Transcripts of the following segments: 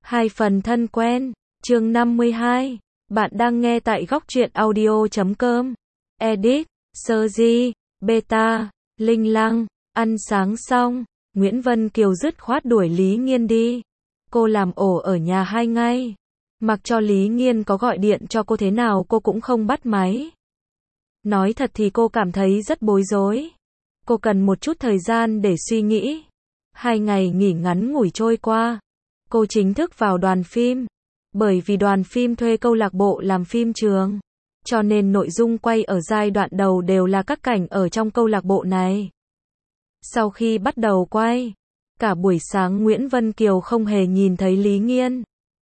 Hai phần thân quen, chương 52. Bạn đang nghe tại góc truyện audio.com. Edit, Sergi, Beta, Linh Lăng. Ăn sáng xong, Nguyễn Vân Kiều dứt khoát đuổi Lý Nghiên đi. Cô làm ổ ở nhà 2 ngày. Mặc cho Lý Nghiên có gọi điện cho cô thế nào cô cũng không bắt máy. Nói thật thì cô cảm thấy rất bối rối. Cô cần một chút thời gian để suy nghĩ. 2 ngày nghỉ ngắn ngủi trôi qua. Cô chính thức vào đoàn phim. Bởi vì đoàn phim thuê câu lạc bộ làm phim trường, cho nên nội dung quay ở giai đoạn đầu đều là các cảnh ở trong câu lạc bộ này. Sau khi bắt đầu quay, cả buổi sáng Nguyễn Vân Kiều không hề nhìn thấy Lý Nghiên.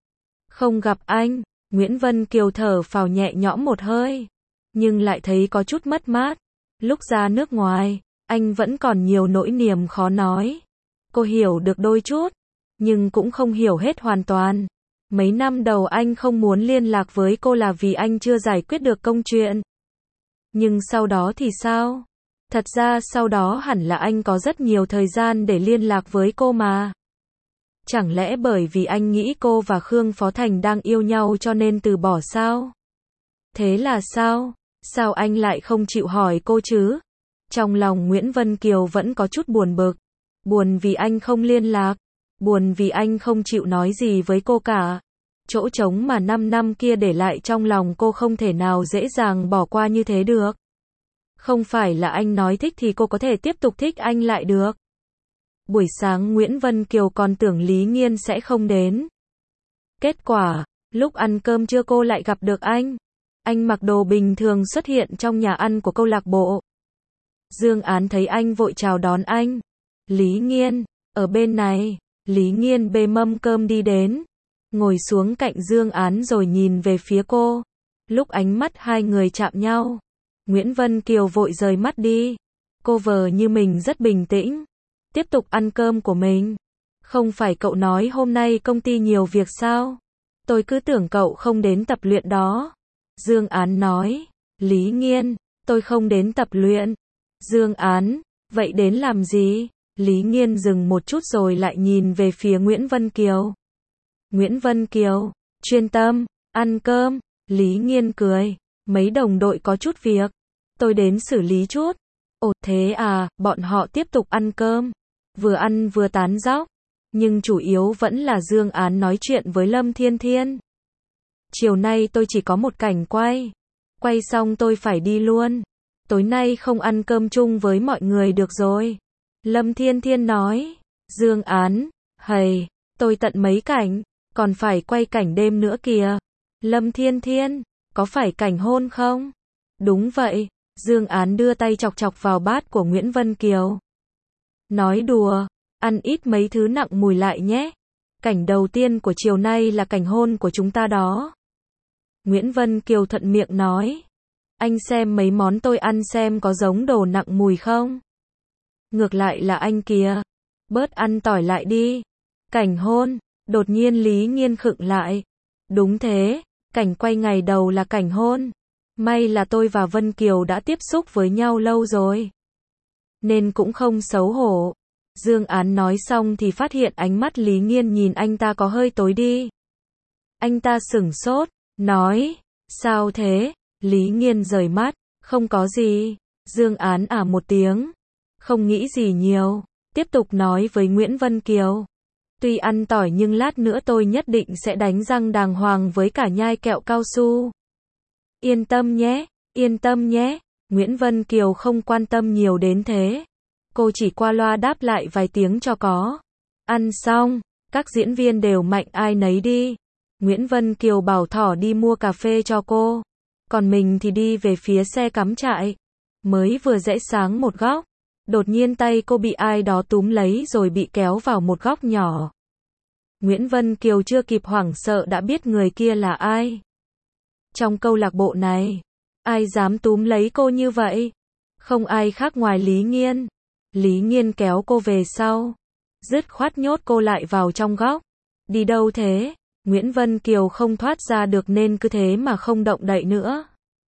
Không gặp anh, Nguyễn Vân Kiều thở phào nhẹ nhõm một hơi, nhưng lại thấy có chút mất mát. Lúc ra nước ngoài, anh vẫn còn nhiều nỗi niềm khó nói. Cô hiểu được đôi chút, nhưng cũng không hiểu hết hoàn toàn. Mấy năm đầu anh không muốn liên lạc với cô là vì anh chưa giải quyết được công chuyện. Nhưng sau đó thì sao? Thật ra sau đó hẳn là anh có rất nhiều thời gian để liên lạc với cô mà. Chẳng lẽ bởi vì anh nghĩ cô và Khương Phó Thành đang yêu nhau cho nên từ bỏ sao? Thế là sao? Sao anh lại không chịu hỏi cô chứ? Trong lòng Nguyễn Vân Kiều vẫn có chút buồn bực. Buồn vì anh không liên lạc. Buồn vì anh không chịu nói gì với cô cả. Chỗ trống mà 5 năm kia để lại trong lòng cô không thể nào dễ dàng bỏ qua như thế được. Không phải là anh nói thích thì cô có thể tiếp tục thích anh lại được. Buổi sáng Nguyễn Vân Kiều còn tưởng Lý Nghiên sẽ không đến. Kết quả, lúc ăn cơm trưa cô lại gặp được anh. Anh mặc đồ bình thường xuất hiện trong nhà ăn của câu lạc bộ. Dương Án thấy anh vội chào đón anh. Lý Nghiên, ở bên này. Lý Nghiên bê mâm cơm đi đến, ngồi xuống cạnh Dương Án rồi nhìn về phía cô. Lúc ánh mắt hai người chạm nhau, Nguyễn Vân Kiều vội rời mắt đi. Cô vờ như mình rất bình tĩnh, tiếp tục ăn cơm của mình. Không phải cậu nói hôm nay công ty nhiều việc sao? Tôi cứ tưởng cậu không đến tập luyện đó. Dương Án nói. Lý Nghiên, tôi không đến tập luyện. Dương Án, vậy đến làm gì? Lý Nghiên dừng một chút rồi lại nhìn về phía Nguyễn Vân Kiều. Nguyễn Vân Kiều, chuyên tâm, ăn cơm. Lý Nghiên cười, mấy đồng đội có chút việc, tôi đến xử lý chút. Ồ thế à, bọn họ tiếp tục ăn cơm, vừa ăn vừa tán dóc, nhưng chủ yếu vẫn là Dương Án nói chuyện với Lâm Thiên Thiên. Chiều nay tôi chỉ có một cảnh quay xong tôi phải đi luôn, tối nay không ăn cơm chung với mọi người được rồi. Lâm Thiên Thiên nói. Dương Án, hầy, tôi tận mấy cảnh, còn phải quay cảnh đêm nữa kìa. Lâm Thiên Thiên, có phải cảnh hôn không? Đúng vậy. Dương Án đưa tay chọc chọc vào bát của Nguyễn Vân Kiều. Nói đùa, ăn ít mấy thứ nặng mùi lại nhé. Cảnh đầu tiên của chiều nay là cảnh hôn của chúng ta đó. Nguyễn Vân Kiều thuận miệng nói. Anh xem mấy món tôi ăn xem có giống đồ nặng mùi không? Ngược lại là anh kìa. Bớt ăn tỏi lại đi. Cảnh hôn. Đột nhiên Lý Nghiên khựng lại. Đúng thế. Cảnh quay ngày đầu là cảnh hôn. May là tôi và Vân Kiều đã tiếp xúc với nhau lâu rồi, nên cũng không xấu hổ. Dương Án nói xong thì phát hiện ánh mắt Lý Nghiên nhìn anh ta có hơi tối đi. Anh ta sửng sốt. Nói. Sao thế? Lý Nghiên rời mắt. Không có gì. Dương Án một tiếng. Không nghĩ gì nhiều, tiếp tục nói với Nguyễn Vân Kiều. Tuy ăn tỏi nhưng lát nữa tôi nhất định sẽ đánh răng đàng hoàng với cả nhai kẹo cao su. Yên tâm nhé, yên tâm nhé. Nguyễn Vân Kiều không quan tâm nhiều đến thế. Cô chỉ qua loa đáp lại vài tiếng cho có. Ăn xong, các diễn viên đều mạnh ai nấy đi. Nguyễn Vân Kiều bảo Thỏ đi mua cà phê cho cô, còn mình thì đi về phía xe cắm trại. Mới vừa rẽ sáng một góc, đột nhiên tay cô bị ai đó túm lấy rồi bị kéo vào một góc nhỏ. Nguyễn Vân Kiều chưa kịp hoảng sợ đã biết người kia là ai. Trong câu lạc bộ này, ai dám túm lấy cô như vậy? Không ai khác ngoài Lý Nghiên. Lý Nghiên kéo cô về sau, dứt khoát nhốt cô lại vào trong góc. Đi đâu thế? Nguyễn Vân Kiều không thoát ra được nên cứ thế mà không động đậy nữa.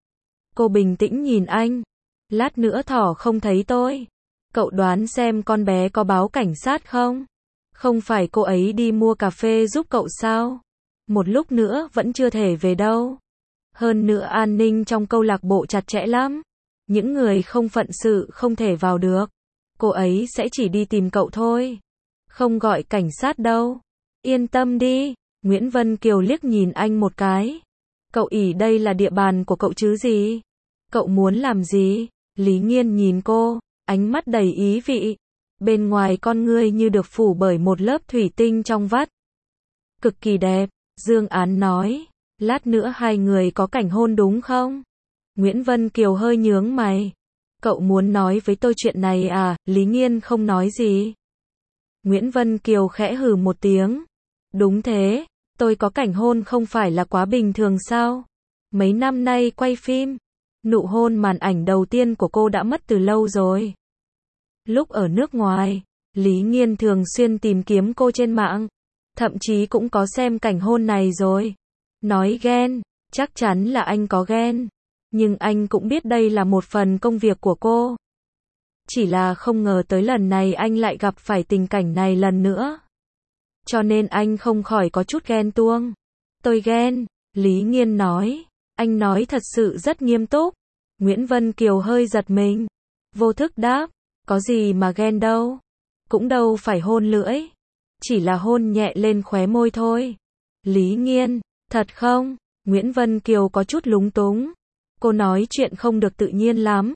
Cô bình tĩnh nhìn anh. Lát nữa Thỏ không thấy tôi, cậu đoán xem con bé có báo cảnh sát không? Không phải cô ấy đi mua cà phê giúp cậu sao? Một lúc nữa vẫn chưa thể về đâu. Hơn nữa an ninh trong câu lạc bộ chặt chẽ lắm. Những người không phận sự không thể vào được. Cô ấy sẽ chỉ đi tìm cậu thôi. Không gọi cảnh sát đâu. Yên tâm đi. Nguyễn Vân Kiều liếc nhìn anh một cái. Cậu ỷ đây là địa bàn của cậu chứ gì? Cậu muốn làm gì? Lý Nghiên nhìn cô, ánh mắt đầy ý vị. Bên ngoài con ngươi như được phủ bởi một lớp thủy tinh trong vắt. Cực kỳ đẹp, Dương Án nói. Lát nữa hai người có cảnh hôn đúng không? Nguyễn Vân Kiều hơi nhướng mày. Cậu muốn nói với tôi chuyện này à? Lý Nghiên không nói gì. Nguyễn Vân Kiều khẽ hừ một tiếng. Đúng thế, tôi có cảnh hôn không phải là quá bình thường sao? Mấy năm nay quay phim, nụ hôn màn ảnh đầu tiên của cô đã mất từ lâu rồi. Lúc ở nước ngoài, Lý Nghiên thường xuyên tìm kiếm cô trên mạng, thậm chí cũng có xem cảnh hôn này rồi. Nói ghen, chắc chắn là anh có ghen, nhưng anh cũng biết đây là một phần công việc của cô. Chỉ là không ngờ tới lần này anh lại gặp phải tình cảnh này lần nữa. Cho nên anh không khỏi có chút ghen tuông. Tôi ghen, Lý Nghiên nói. Anh nói thật sự rất nghiêm túc. Nguyễn Vân Kiều hơi giật mình. Vô thức đáp, có gì mà ghen đâu. Cũng đâu phải hôn lưỡi. Chỉ là hôn nhẹ lên khóe môi thôi. Lý Nghiên, thật không? Nguyễn Vân Kiều có chút lúng túng. Cô nói chuyện không được tự nhiên lắm.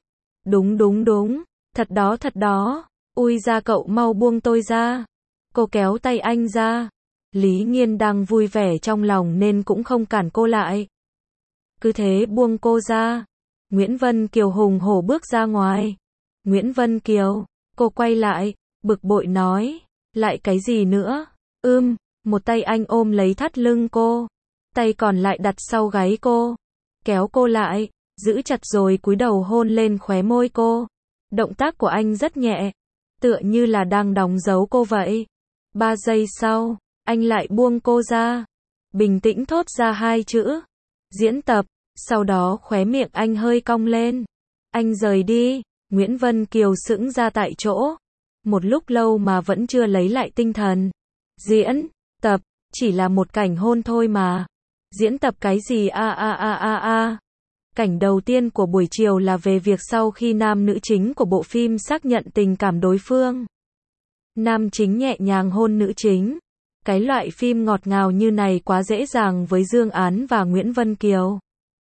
Đúng. Thật đó. Ui ra cậu mau buông tôi ra. Cô kéo tay anh ra. Lý Nghiên đang vui vẻ trong lòng nên cũng không cản cô lại. Cứ thế buông cô ra. Nguyễn Vân Kiều hùng hổ bước ra ngoài. Nguyễn Vân Kiều, cô quay lại, bực bội nói. Lại cái gì nữa? Một tay anh ôm lấy thắt lưng cô. Tay còn lại đặt sau gáy cô. Kéo cô lại, giữ chặt rồi cúi đầu hôn lên khóe môi cô. Động tác của anh rất nhẹ, tựa như là đang đóng dấu cô vậy. 3 giây sau, anh lại buông cô ra. Bình tĩnh thốt ra 2 chữ. Diễn tập, sau đó khóe miệng anh hơi cong lên. Anh rời đi, Nguyễn Vân Kiều sững ra tại chỗ. Một lúc lâu mà vẫn chưa lấy lại tinh thần. Diễn tập, chỉ là một cảnh hôn thôi mà. Diễn tập cái gì a. Cảnh đầu tiên của buổi chiều là về việc sau khi nam nữ chính của bộ phim xác nhận tình cảm đối phương. Nam chính nhẹ nhàng hôn nữ chính. Cái loại phim ngọt ngào như này quá dễ dàng với Dương Án và Nguyễn Vân Kiều.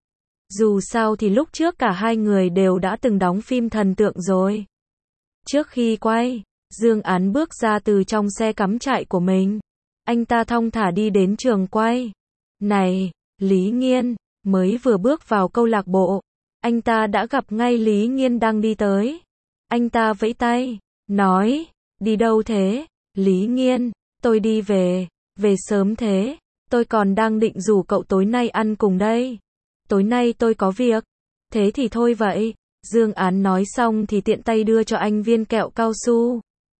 Dù sao thì lúc trước cả hai người đều đã từng đóng phim thần tượng rồi. Trước khi quay, Dương Án bước ra từ trong xe cắm trại của mình. Anh ta thong thả đi đến trường quay. Này, Lý Nghiên, mới vừa bước vào câu lạc bộ. Anh ta đã gặp ngay Lý Nghiên đang đi tới. Anh ta vẫy tay, nói, đi đâu thế? Lý Nghiên, tôi đi về sớm thế. Tôi còn đang định rủ cậu tối nay ăn cùng đây. Tối nay tôi có việc. Thế thì thôi vậy. Dương Án nói xong thì tiện tay đưa cho anh viên kẹo cao su.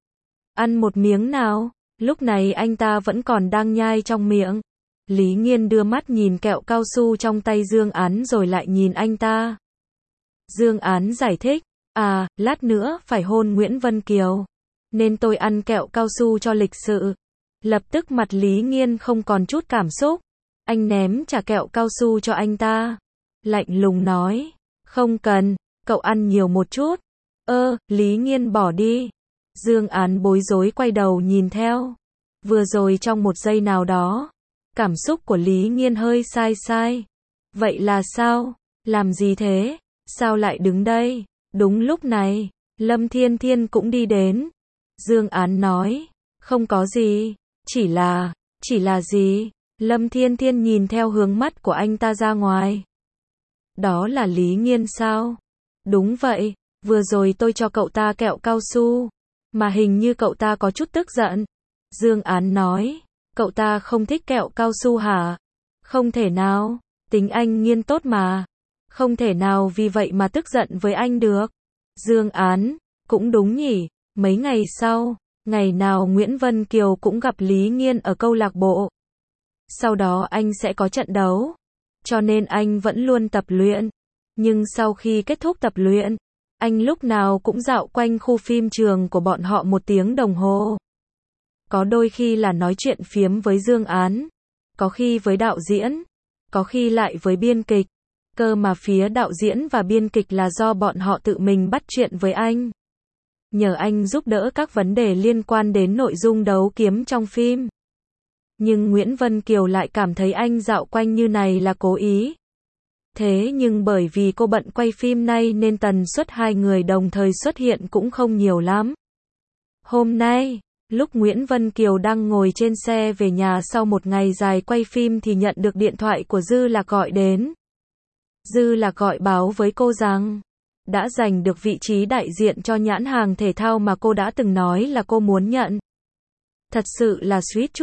Ăn một miếng nào. Lúc này anh ta vẫn còn đang nhai trong miệng. Lý Nghiên đưa mắt nhìn kẹo cao su trong tay Dương Án rồi lại nhìn anh ta. Dương Án giải thích, lát nữa phải hôn Nguyễn Vân Kiều, nên tôi ăn kẹo cao su cho lịch sự. Lập tức mặt Lý Nghiên không còn chút cảm xúc. Anh ném trả kẹo cao su cho anh ta. Lạnh lùng nói, không cần, cậu ăn nhiều một chút. Lý Nghiên bỏ đi. Dương Án bối rối quay đầu nhìn theo. Vừa rồi trong một giây nào đó, cảm xúc của Lý Nghiên hơi sai. Vậy là sao? Làm gì thế? Sao lại đứng đây? Đúng lúc này, Lâm Thiên Thiên cũng đi đến. Dương Án nói, không có gì, chỉ là gì? Lâm Thiên Thiên nhìn theo hướng mắt của anh ta ra ngoài. Đó là Lý Nghiên sao? Đúng vậy, vừa rồi tôi cho cậu ta kẹo cao su, mà hình như cậu ta có chút tức giận. Dương Án nói, cậu ta không thích kẹo cao su hả? Không thể nào, tính anh Nghiên tốt mà. Không thể nào vì vậy mà tức giận với anh được. Dương Án, cũng đúng nhỉ. Mấy ngày sau, ngày nào Nguyễn Vân Kiều cũng gặp Lý Nghiên ở câu lạc bộ. Sau đó anh sẽ có trận đấu. Cho nên anh vẫn luôn tập luyện. Nhưng sau khi kết thúc tập luyện, anh lúc nào cũng dạo quanh khu phim trường của bọn họ 1 tiếng đồng hồ. Có đôi khi là nói chuyện phiếm với Dương Án, có khi với đạo diễn, có khi lại với biên kịch. Cơ mà phía đạo diễn và biên kịch là do bọn họ tự mình bắt chuyện với anh. Nhờ anh giúp đỡ các vấn đề liên quan đến nội dung đấu kiếm trong phim. Nhưng Nguyễn Vân Kiều lại cảm thấy anh dạo quanh như này là cố ý. Thế nhưng bởi vì cô bận quay phim này nên tần suất hai người đồng thời xuất hiện cũng không nhiều lắm. Hôm nay, lúc Nguyễn Vân Kiều đang ngồi trên xe về nhà sau một ngày dài quay phim thì nhận được điện thoại của Dư Lạc gọi đến. Dư Lạc gọi báo với cô rằng đã giành được vị trí đại diện cho nhãn hàng thể thao mà cô đã từng nói là cô muốn nhận. Thật sự là suýt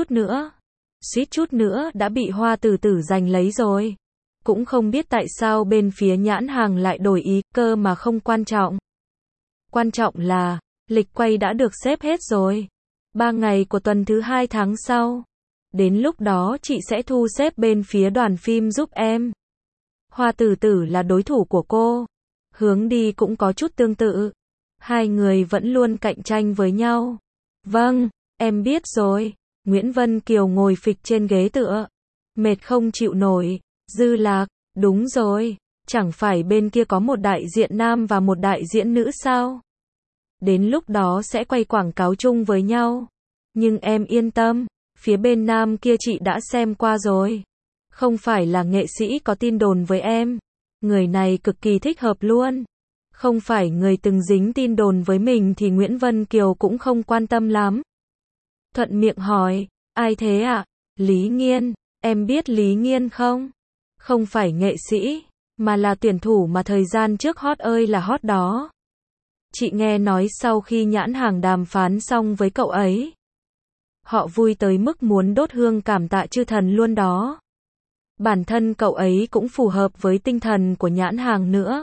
chút nữa đã bị Hoa Tử Tử giành lấy rồi. Cũng không biết tại sao bên phía nhãn hàng lại đổi ý, cơ mà không quan trọng. Quan trọng là, lịch quay đã được xếp hết rồi. 3 ngày của tuần thứ 2 tháng sau. Đến lúc đó chị sẽ thu xếp bên phía đoàn phim giúp em. Hoa Tử Tử là đối thủ của cô. Hướng đi cũng có chút tương tự. Hai người vẫn luôn cạnh tranh với nhau. Vâng, em biết rồi. Nguyễn Vân Kiều ngồi phịch trên ghế tựa. Mệt không chịu nổi. Dư Lạc, đúng rồi. Chẳng phải bên kia có một đại diện nam và một đại diễn nữ sao? Đến lúc đó sẽ quay quảng cáo chung với nhau. Nhưng em yên tâm, phía bên nam kia chị đã xem qua rồi. Không phải là nghệ sĩ có tin đồn với em. Người này cực kỳ thích hợp luôn. Không phải người từng dính tin đồn với mình thì Nguyễn Vân Kiều cũng không quan tâm lắm. Thuận miệng hỏi, ai thế ạ? Lý Nghiên, em biết Lý Nghiên không? Không phải nghệ sĩ, mà là tuyển thủ mà thời gian trước hot ơi là hot đó. Chị nghe nói sau khi nhãn hàng đàm phán xong với cậu ấy, họ vui tới mức muốn đốt hương cảm tạ chư thần luôn đó. Bản thân cậu ấy cũng phù hợp với tinh thần của nhãn hàng nữa.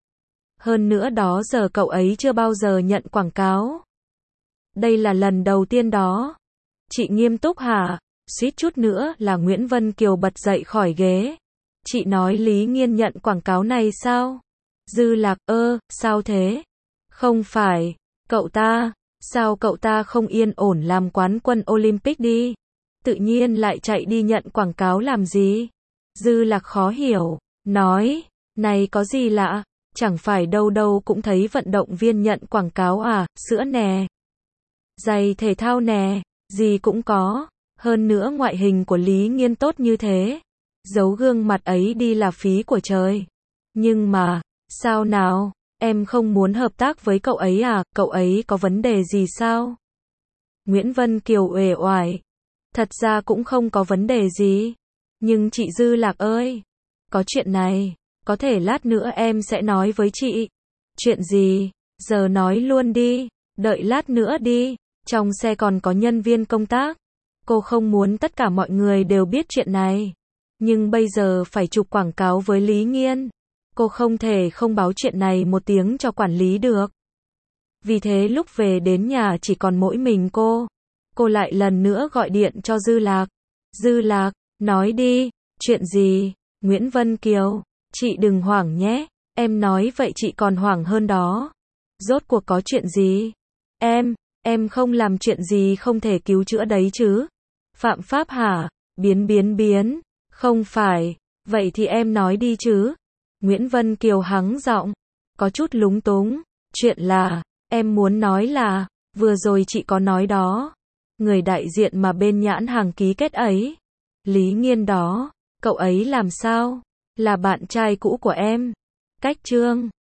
Hơn nữa đó giờ cậu ấy chưa bao giờ nhận quảng cáo. Đây là lần đầu tiên đó. Chị nghiêm túc hả? Suýt chút nữa là Nguyễn Vân Kiều bật dậy khỏi ghế. Chị nói Lý Nghiên nhận quảng cáo này sao? Dư Lạc, sao thế? Không phải, sao cậu ta không yên ổn làm quán quân Olympic đi? Tự nhiên lại chạy đi nhận quảng cáo làm gì? Dư Lạc khó hiểu, nói, này có gì lạ, chẳng phải đâu đâu cũng thấy vận động viên nhận quảng cáo à, sữa nè, giày thể thao nè, gì cũng có, hơn nữa ngoại hình của Lý Nghiên tốt như thế, giấu gương mặt ấy đi là phí của trời. Nhưng mà, sao nào, em không muốn hợp tác với cậu ấy à, cậu ấy có vấn đề gì sao? Nguyễn Vân Kiều uể oải, thật ra cũng không có vấn đề gì. Nhưng chị Dư Lạc ơi, có chuyện này, có thể lát nữa em sẽ nói với chị. Chuyện gì? Giờ nói luôn đi, đợi lát nữa đi, trong xe còn có nhân viên công tác. Cô không muốn tất cả mọi người đều biết chuyện này. Nhưng bây giờ phải chụp quảng cáo với Lý Nghiên. Cô không thể không báo chuyện này một tiếng cho quản lý được. Vì thế lúc về đến nhà chỉ còn mỗi mình cô. Cô lại lần nữa gọi điện cho Dư Lạc. Dư Lạc, nói đi, chuyện gì? Nguyễn Vân Kiều, chị đừng hoảng nhé, em nói vậy chị còn hoảng hơn đó. Rốt cuộc có chuyện gì? Em không làm chuyện gì không thể cứu chữa đấy chứ? Phạm pháp hả? Biến, không phải, vậy thì em nói đi chứ? Nguyễn Vân Kiều hắng giọng, có chút lúng túng, chuyện là, em muốn nói là, vừa rồi chị có nói đó, người đại diện mà bên nhãn hàng ký kết ấy, Lý Nghiên đó, cậu ấy làm sao? Là bạn trai cũ của em. Cách Trương